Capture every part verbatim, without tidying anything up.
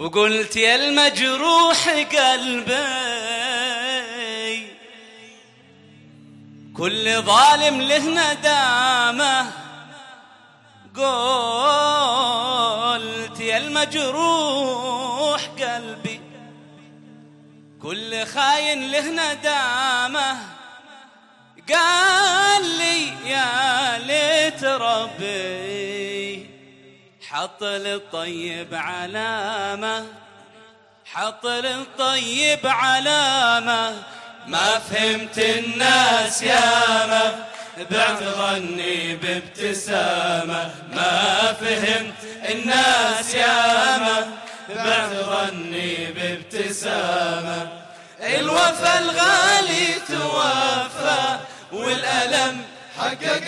وقلت يا المجروح قلبي كل ظالم له ندامه، قلت يا المجروح قلبي كل خاين له ندامه، قال لي يا ليت ربي حط للطيب علامة، حط للطيب علامة. ما فهمت الناس ياما بعت ظني بابتسامة، ما فهمت الناس ياما بعت ظني بابتسامة. الوفا الغالي توفى والألم حقق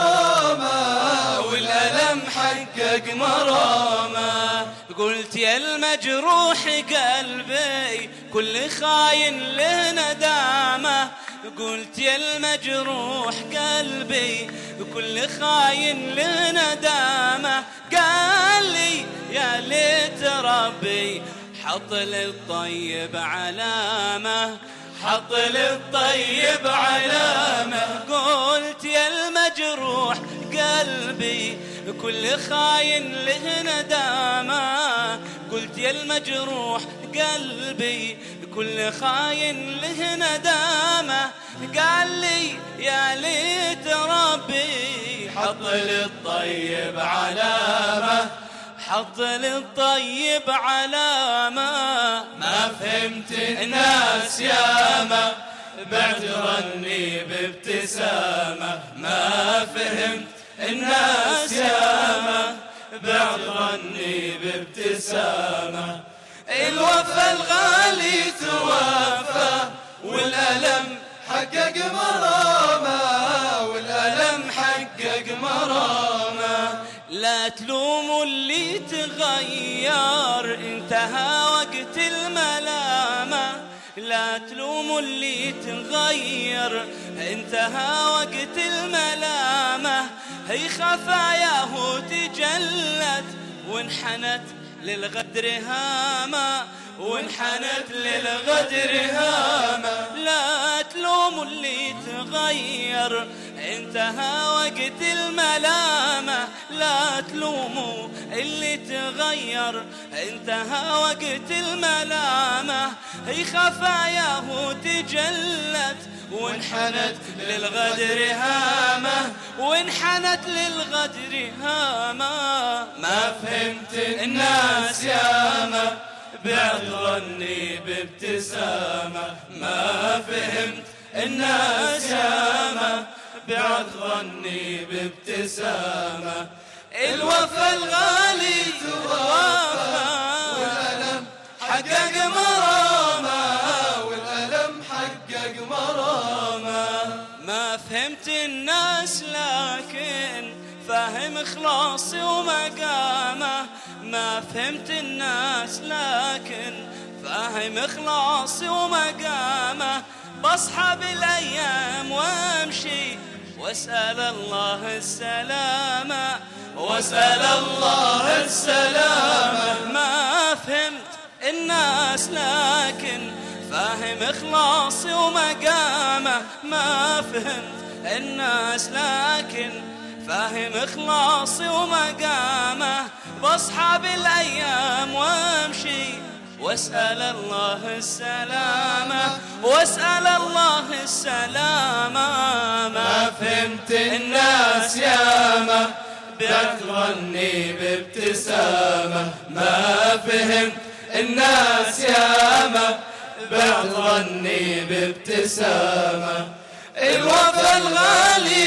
مرامة، والألم حقق مرامة. قلت يا المجروح قلبي كل خاين له ندامة، قلت يا المجروح قلبي كل خاين له ندامة، قال لي يا ليت ربي حط للطيب علامة، حط للطيب علامة. قلت يا المجروح قلبي كل خاين له ندامة، قلت يا المجروح قلبي كل خاين له ندامة، قال لي يا ليت ربي حط للطيب علامة، حط للطيب علامة. ما فهمت الناس ياما بعت ظني بابتسامة، ما فهمت الناس ياما بعت ظني بابتسامة. الوفا الغالي توفى والألم حقق مرامة، والألم حقق مرامة. لا تلوموا اللي تغير انتهى وقت الملامة، لا تلوموا اللي تغير انتهى وقت الملامة. هي خفاياه تجلت وانحنت للغدر هامة، وانحنت للغدر هامة. لا تلوموا اللي تغير انتهى وقت الملامة، لا تلوموا اللي تغير انتهى وقت الملامة. هي خفاياه تجلت وانحنت للغدر هامة، وانحنت للغدر هامة. ما فهمت الناس ياما بعت ظني بابتسامة، ما فهمت الناس ياما بعت ظني بابتسامة. الوفا الغالي توفى والألم حقق مرامة، والألم حقق مرامة. ما فهمت الناس لكن فاهم إخلاصي ومقامه، ما فهمت الناس لكن فاهم إخلاصي ومقامه. بصحى بالأيام وامشي واسأل الله السلامة، واسأل الله السلامة. ما فهمت الناس لكن فاهم إخلاصي ومقامه، ما فهمت الناس لكن فاهم إخلاصي ومقامه. بصحى بالأيام وامشي واسأل الله السلامة، واسأل الله السلامة. ما فهمت الناس ياما بعت ظني بابتسامة، ما فهمت الناس ياما بعت ظني بابتسامة. الوفا الغالي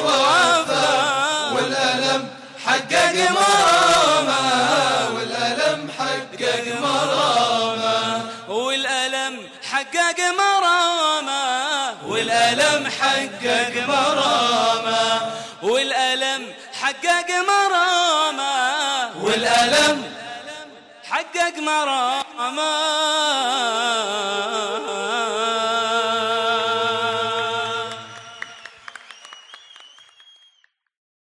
توفى والألم حقق مرامة، والألم حقق مرامة، والألم حقق مرامة، والألم حقق مرامة، والألم حقق مرامة، والألم حقق مرامة.